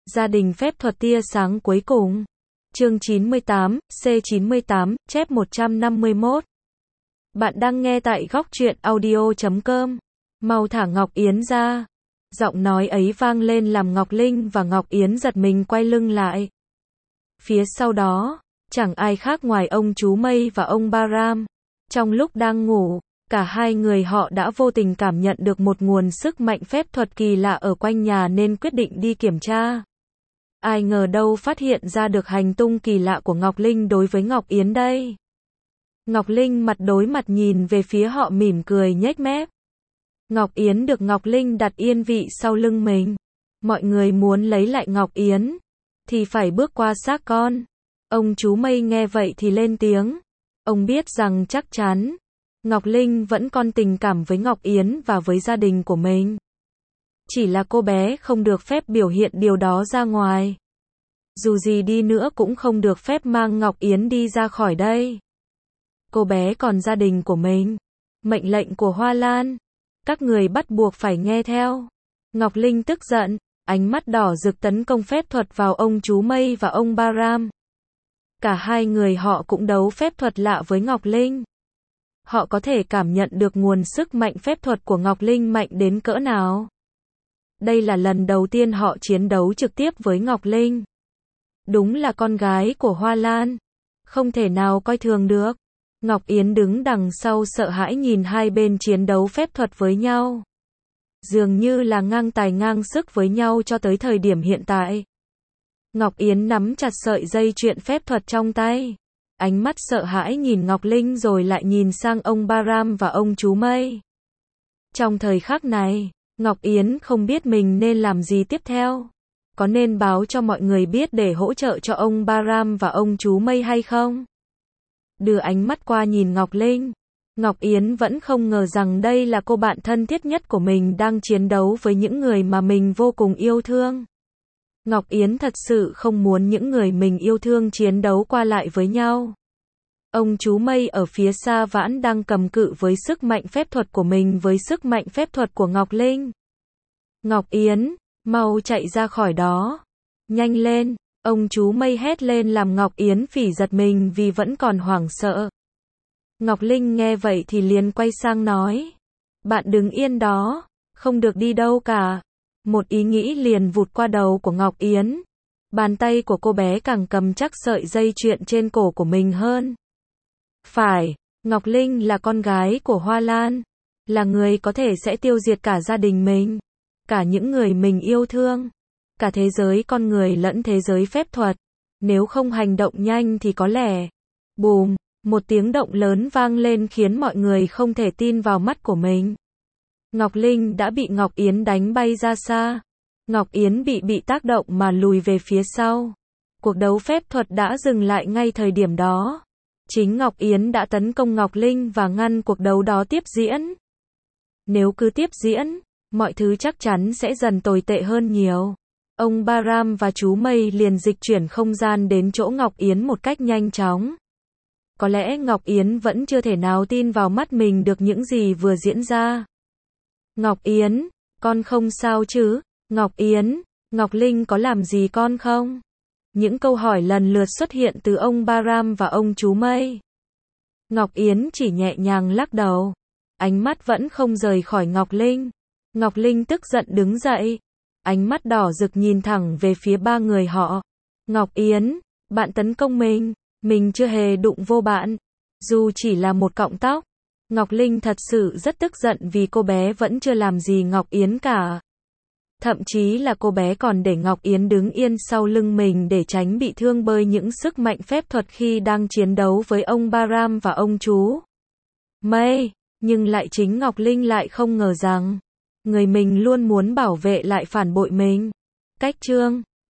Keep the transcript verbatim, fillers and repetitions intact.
Gia đình phép thuật tia sáng cuối cùng. Chương chín mươi tám, C chín mươi tám, chép một trăm năm mươi mốt. Bạn đang nghe tại góc truyện audio chấm com. Mau thả Ngọc Yến ra. Giọng nói ấy vang lên làm Ngọc Linh và Ngọc Yến giật mình quay lưng lại. Phía sau đó, chẳng ai khác ngoài ông chú Mây và ông Ba Ram. Trong lúc đang ngủ, cả hai người họ đã vô tình cảm nhận được một nguồn sức mạnh phép thuật kỳ lạ ở quanh nhà nên quyết định đi kiểm tra. Ai ngờ đâu phát hiện ra được hành tung kỳ lạ của Ngọc Linh đối với Ngọc Yến đây. Ngọc Linh mặt đối mặt nhìn về phía họ mỉm cười nhếch mép. Ngọc Yến được Ngọc Linh đặt yên vị sau lưng mình. Mọi người muốn lấy lại Ngọc Yến thì phải bước qua xác con. Ông chú Mây nghe vậy thì lên tiếng. Ông biết rằng chắc chắn Ngọc Linh vẫn còn tình cảm với Ngọc Yến và với gia đình của mình. Chỉ là cô bé không được phép biểu hiện điều đó ra ngoài. Dù gì đi nữa cũng không được phép mang Ngọc Yến đi ra khỏi đây. Cô bé còn gia đình của mình. Mệnh lệnh của Hoa Lan. Các người bắt buộc phải nghe theo. Ngọc Linh tức giận, ánh mắt đỏ rực tấn công phép thuật vào ông chú Mây và ông Ba Ram. Cả hai người họ cũng đấu phép thuật lạ với Ngọc Linh. Họ có thể cảm nhận được nguồn sức mạnh phép thuật của Ngọc Linh mạnh đến cỡ nào. Đây là lần đầu tiên họ chiến đấu trực tiếp với Ngọc Linh. Đúng là con gái của Hoa Lan. Không thể nào coi thường được. Ngọc Yến đứng đằng sau sợ hãi nhìn hai bên chiến đấu phép thuật với nhau. Dường như là ngang tài ngang sức với nhau cho tới thời điểm hiện tại. Ngọc Yến nắm chặt sợi dây chuyền phép thuật trong tay. Ánh mắt sợ hãi nhìn Ngọc Linh rồi lại nhìn sang ông Ba Ram và ông chú Mây. Trong thời khắc này, Ngọc Yến không biết mình nên làm gì tiếp theo. Có nên báo cho mọi người biết để hỗ trợ cho ông Ba Ram và ông chú Mây hay không? Đưa ánh mắt qua nhìn Ngọc Linh. Ngọc Yến vẫn không ngờ rằng đây là cô bạn thân thiết nhất của mình đang chiến đấu với những người mà mình vô cùng yêu thương. Ngọc Yến thật sự không muốn những người mình yêu thương chiến đấu qua lại với nhau. Ông chú Mây ở phía xa vãn đang cầm cự với sức mạnh phép thuật của mình với sức mạnh phép thuật của Ngọc Linh. Ngọc Yến, mau chạy ra khỏi đó. Nhanh lên, ông chú Mây hét lên làm Ngọc Yến phỉ giật mình vì vẫn còn hoảng sợ. Ngọc Linh nghe vậy thì liền quay sang nói. Bạn đứng yên đó, không được đi đâu cả. Một ý nghĩ liền vụt qua đầu của Ngọc Yến. Bàn tay của cô bé càng cầm chắc sợi dây chuyền trên cổ của mình hơn. Phải, Ngọc Linh là con gái của Hoa Lan. Là người có thể sẽ tiêu diệt cả gia đình mình. Cả những người mình yêu thương. Cả thế giới con người lẫn thế giới phép thuật. Nếu không hành động nhanh thì có lẽ. Bùm, một tiếng động lớn vang lên khiến mọi người không thể tin vào mắt của mình. Ngọc Linh đã bị Ngọc Yến đánh bay ra xa. Ngọc Yến bị bị tác động mà lùi về phía sau. Cuộc đấu phép thuật đã dừng lại ngay thời điểm đó. Chính Ngọc Yến đã tấn công Ngọc Linh và ngăn cuộc đấu đó tiếp diễn. Nếu cứ tiếp diễn, mọi thứ chắc chắn sẽ dần tồi tệ hơn nhiều. Ông Ba Ram và chú Mây liền dịch chuyển không gian đến chỗ Ngọc Yến một cách nhanh chóng. Có lẽ Ngọc Yến vẫn chưa thể nào tin vào mắt mình được những gì vừa diễn ra. Ngọc Yến, con không sao chứ? Ngọc Yến, Ngọc Linh có làm gì con không? Những câu hỏi lần lượt xuất hiện từ ông Ba Ram và ông chú Mây. Ngọc Yến chỉ nhẹ nhàng lắc đầu. Ánh mắt vẫn không rời khỏi Ngọc Linh. Ngọc Linh tức giận đứng dậy. Ánh mắt đỏ rực nhìn thẳng về phía ba người họ. Ngọc Yến, bạn tấn công mình. Mình chưa hề đụng vô bạn. Dù chỉ là một cọng tóc. Ngọc Linh thật sự rất tức giận vì cô bé vẫn chưa làm gì Ngọc Yến cả. Thậm chí là cô bé còn để Ngọc Yến đứng yên sau lưng mình để tránh bị thương bởi những sức mạnh phép thuật khi đang chiến đấu với ông Ba Ram và ông chú Mây. Nhưng lại chính Ngọc Linh lại không ngờ rằng người mình luôn muốn bảo vệ lại phản bội mình. Cách chương